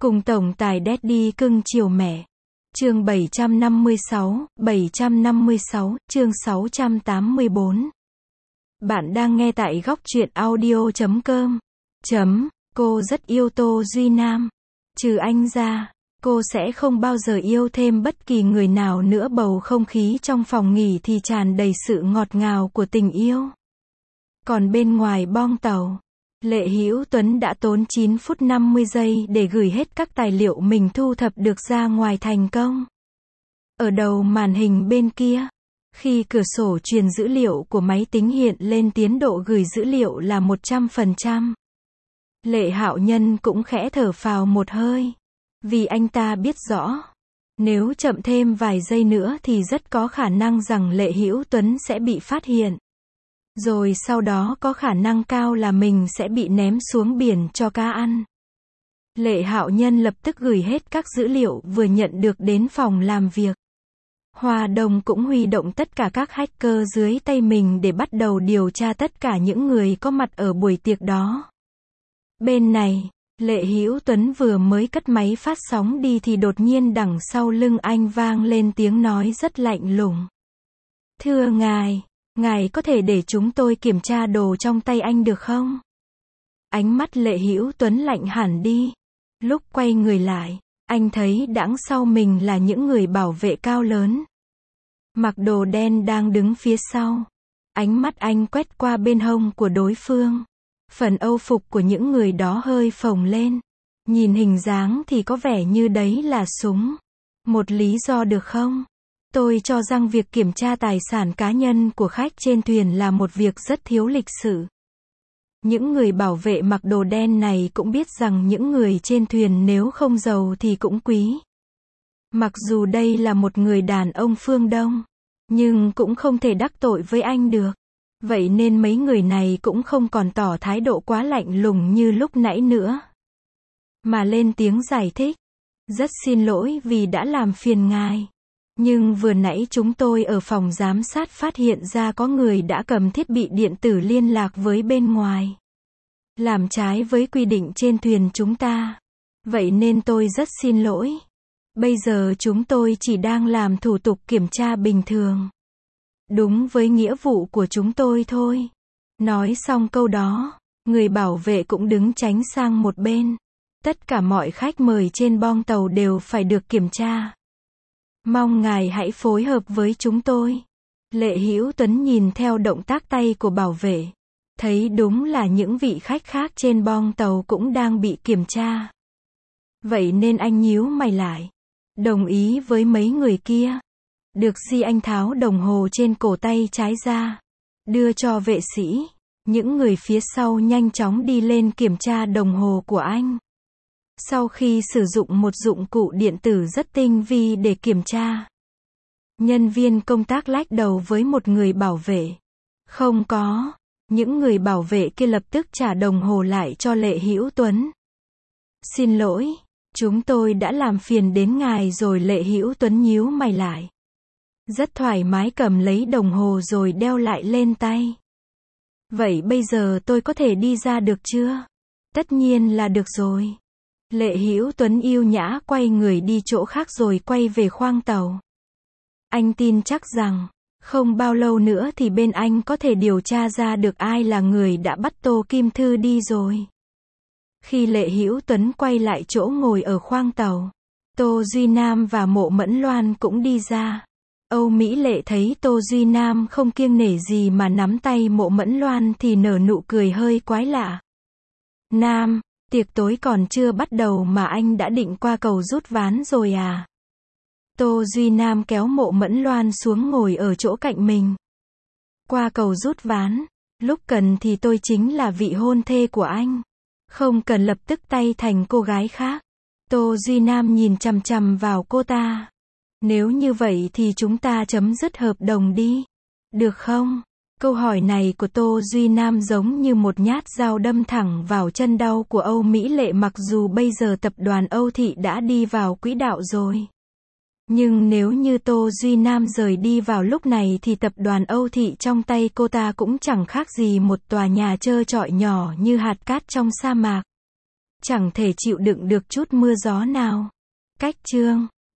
Cùng tổng tài Daddy cưng chiều mẹ. Chương 756, chương 684. Bạn đang nghe tại góc truyện audio.com. Cô rất yêu Tô Duy Nam. Trừ anh ra, cô sẽ không bao giờ yêu thêm bất kỳ người nào nữa. Bầu không khí trong phòng nghỉ thì tràn đầy sự ngọt ngào của tình yêu. Còn bên ngoài boong tàu, Lệ Hữu Tuấn đã tốn 9 phút 50 giây để gửi hết các tài liệu mình thu thập được ra ngoài thành công. Ở đầu màn hình bên kia, khi cửa sổ truyền dữ liệu của máy tính hiện lên tiến độ gửi dữ liệu là 100%. Lệ Hạo Nhân cũng khẽ thở phào một hơi. Vì anh ta biết rõ, nếu chậm thêm vài giây nữa thì rất có khả năng rằng Lệ Hữu Tuấn sẽ bị phát hiện. Rồi sau đó có khả năng cao là mình sẽ bị ném xuống biển cho cá ăn. Lệ Hạo Nhân lập tức gửi hết các dữ liệu vừa nhận được đến phòng làm việc. Hoa Đông cũng huy động tất cả các hacker dưới tay mình để bắt đầu điều tra tất cả những người có mặt ở buổi tiệc đó. Bên này, Lệ Hữu Tuấn vừa mới cất máy phát sóng đi thì đột nhiên đằng sau lưng anh vang lên tiếng nói rất lạnh lùng. Thưa ngài có thể để chúng tôi kiểm tra đồ trong tay anh được không? Ánh mắt Lệ Hữu Tuấn lạnh hẳn đi. Lúc quay người lại, anh thấy đằng sau mình là những người bảo vệ cao lớn. Mặc đồ đen đang đứng phía sau. Ánh mắt anh quét qua bên hông của đối phương. Phần âu phục của những người đó hơi phồng lên. Nhìn hình dáng thì có vẻ như đấy là súng. Một lý do được không? Tôi cho rằng việc kiểm tra tài sản cá nhân của khách trên thuyền là một việc rất thiếu lịch sự. Những người bảo vệ mặc đồ đen này cũng biết rằng những người trên thuyền nếu không giàu thì cũng quý. Mặc dù đây là một người đàn ông phương Đông, nhưng cũng không thể đắc tội với anh được. Vậy nên mấy người này cũng không còn tỏ thái độ quá lạnh lùng như lúc nãy nữa, mà lên tiếng giải thích. Rất xin lỗi vì đã làm phiền ngài. Nhưng vừa nãy chúng tôi ở phòng giám sát phát hiện ra có người đã cầm thiết bị điện tử liên lạc với bên ngoài. Làm trái với quy định trên thuyền chúng ta. Vậy nên tôi rất xin lỗi. Bây giờ chúng tôi chỉ đang làm thủ tục kiểm tra bình thường. Đúng với nghĩa vụ của chúng tôi thôi. Nói xong câu đó, người bảo vệ cũng đứng tránh sang một bên. Tất cả mọi khách mời trên boong tàu đều phải được kiểm tra. Mong ngài hãy phối hợp với chúng tôi. Lệ Hữu Tuấn nhìn theo động tác tay của bảo vệ. Thấy đúng là những vị khách khác trên boong tàu cũng đang bị kiểm tra. Vậy nên anh nhíu mày lại. Đồng ý với mấy người kia. Được gì anh tháo đồng hồ trên cổ tay trái ra. Đưa cho vệ sĩ. Những người phía sau nhanh chóng đi lên kiểm tra đồng hồ của anh. Sau khi sử dụng một dụng cụ điện tử rất tinh vi để kiểm tra, nhân viên công tác lách đầu với một người bảo vệ. Không có. Những người bảo vệ kia lập tức trả đồng hồ lại cho Lệ Hữu Tuấn. Xin lỗi, chúng tôi đã làm phiền đến ngài rồi. Lệ Hữu Tuấn nhíu mày lại. Rất thoải mái cầm lấy đồng hồ rồi đeo lại lên tay. Vậy bây giờ tôi có thể đi ra được chưa? Tất nhiên là được rồi. Lệ Hữu Tuấn yêu nhã quay người đi chỗ khác rồi quay về khoang tàu. Anh tin chắc rằng, không bao lâu nữa thì bên anh có thể điều tra ra được ai là người đã bắt Tô Kim Thư đi rồi. Khi Lệ Hữu Tuấn quay lại chỗ ngồi ở khoang tàu, Tô Duy Nam và Mộ Mẫn Loan cũng đi ra. Âu Mỹ Lệ thấy Tô Duy Nam không kiêng nể gì mà nắm tay Mộ Mẫn Loan thì nở nụ cười hơi quái lạ. Nam, tiệc tối còn chưa bắt đầu mà anh đã định qua cầu rút ván rồi à? Tô Duy Nam kéo Mộ Mẫn Loan xuống ngồi ở chỗ cạnh mình. Qua cầu rút ván, lúc cần thì tôi chính là vị hôn thê của anh. Không cần lập tức tay thành cô gái khác. Tô Duy Nam nhìn chằm chằm vào cô ta. Nếu như vậy thì chúng ta chấm dứt hợp đồng đi. Được không? Câu hỏi này của Tô Duy Nam giống như một nhát dao đâm thẳng vào chân đau của Âu Mỹ Lệ. Mặc dù bây giờ tập đoàn Âu Thị đã đi vào quỹ đạo rồi, nhưng nếu như Tô Duy Nam rời đi vào lúc này thì tập đoàn Âu Thị trong tay cô ta cũng chẳng khác gì một tòa nhà trơ trọi nhỏ như hạt cát trong sa mạc. Chẳng thể chịu đựng được chút mưa gió nào. Cách chương